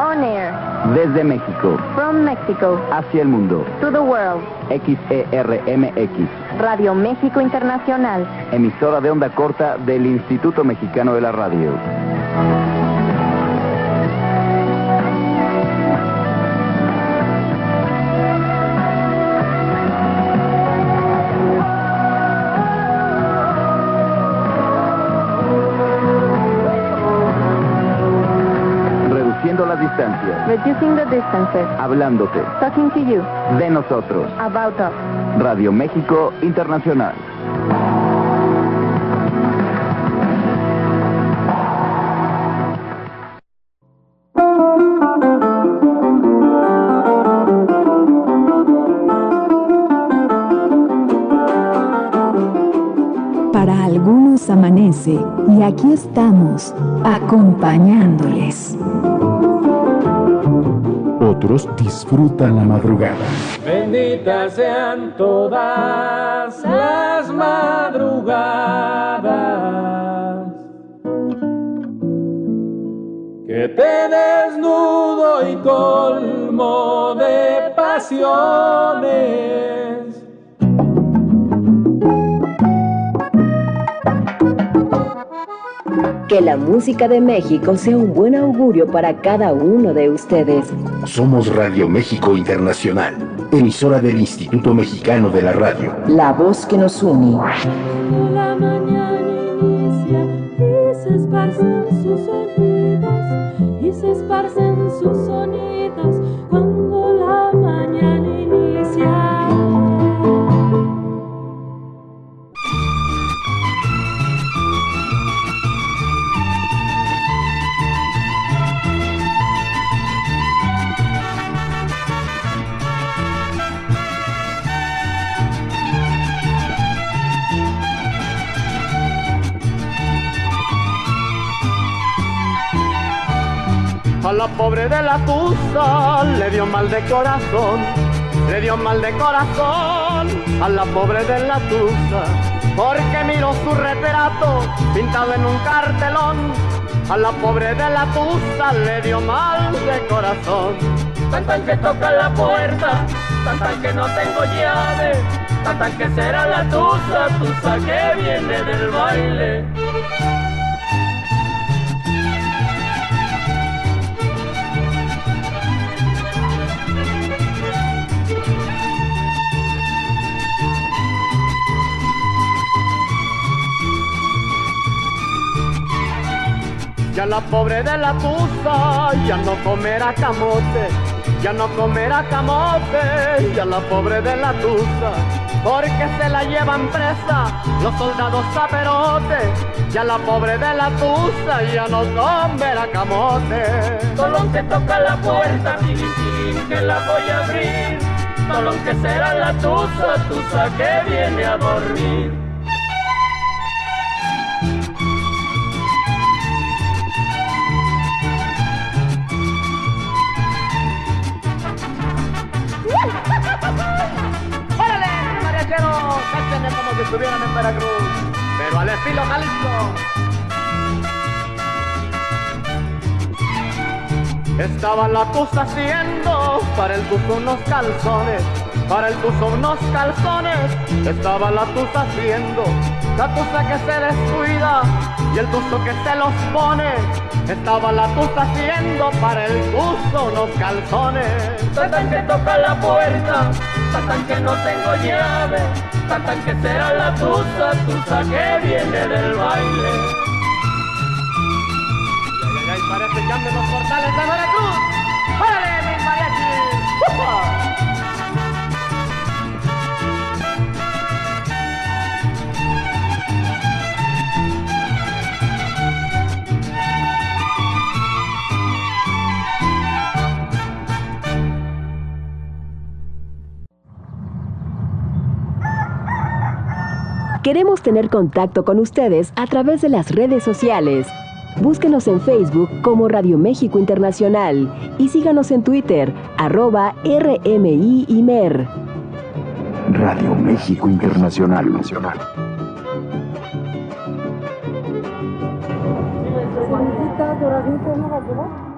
On air. Desde México. From Mexico. Hacia el mundo. To the world. XERMX. Radio México Internacional. Emisora de onda corta del Instituto Mexicano de la Radio. Reduciendo las distancias. Reducing the distances. Hablándote. Talking to you. De nosotros. About us. Radio México Internacional. Para algunos amanece y aquí estamos, acompañándoles. Otros disfrutan la madrugada. Benditas sean todas las madrugadas que te desnudo y colmo de pasiones. Que la música de México sea un buen augurio para cada uno de ustedes. Somos Radio México Internacional, emisora del Instituto Mexicano de la Radio. La voz que nos une. La mañana inicia y se esparcen sus sonidos, y se esparcen sus sonidos cuando la mañana inicia. A la pobre de la tusa le dio mal de corazón, le dio mal de corazón a la pobre de la tusa, porque miró su retrato pintado en un cartelón. A la pobre de la tusa le dio mal de corazón. Tan que toca la puerta, tan que no tengo llave, tan que será la tusa que viene del baile. Ya la pobre de la tusa ya no comerá camote, ya no comerá camote, ya la pobre de la tusa, porque se la llevan presa los soldados zaperotes. Ya la pobre de la tusa ya no comerá camote. Solo que toca la puerta, tilín, que la voy a abrir. Solo que será la tusa que viene a dormir. ¡Órale, mariacheros! ¡Cáchenme como si estuvieran en Veracruz! ¡Pero al estilo Jalisco! Estaba la tusa haciendo para el tuzo unos calzones, para el tuzo unos calzones. Estaba la tusa haciendo, la tusa que se descuida y el tuzo que se los pone. Estaba la tusa haciendo para el tuzo unos calzones. Tan que toca la puerta, tan que no tengo llave, tan que será la tusa que viene del baile. Ay, parece que anden los portales de Veracruz. ¡Órale, mis mariachis! ¡Ufa! Queremos tener contacto con ustedes a través de las redes sociales. Búsquenos en Facebook como Radio México Internacional y síganos en Twitter, @RMIImer. Radio México Internacional. Duraznito, ¿no va a llevar?